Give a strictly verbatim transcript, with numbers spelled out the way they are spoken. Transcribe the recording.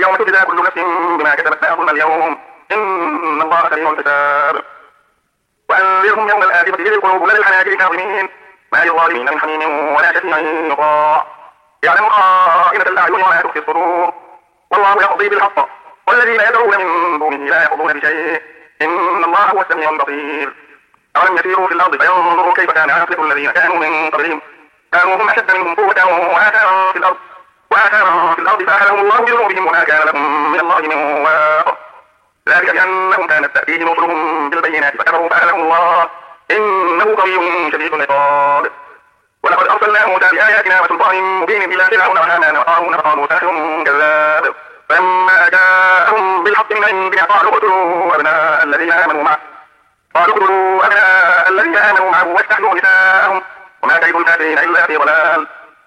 اليوم تجزى كل نفس بما كسبت لا ظلم اليوم إن الله سريع الحساب. وأنذرهم يوم الآخرة إذ القلوب لدى الحناجر كاظمين ما للظالمين من حميم ولا شفيع يطاع يعلم خائنة الأعين وما تخفي الصدور والله يقضي بالحق والذين يدعون من دونه لا يقضون بشيء إن الله هو السميع البصير. أولم يسيروا في الأرض فينظروا كيف كان عاقبة الذين كانوا من قبلهم كانوا هم أشد منهم قوة وآثارا في الأرض وآثارا في الأرض فأخذهم الله بذنوبهم وما كان لهم من الله من واق ذلك بأنهم كانت تأتيهم رسلهم بالبينات فكفروا فأخذهم الله إنه قوي شديد العقاب. ولقد أرسلنا موسى بآياتنا وسلطان مبين إلى فرعون وهامان وقارون فقالوا ساحر كذاب فلما جاءهم بالحق من عندنا قالوا اقتلوا أبناء الذين آمنوا معه قالوا اقتلوا أبناء الذين آمنوا معه واستحيوا نساءهم وما كيد الكافرين إلا في ضلال.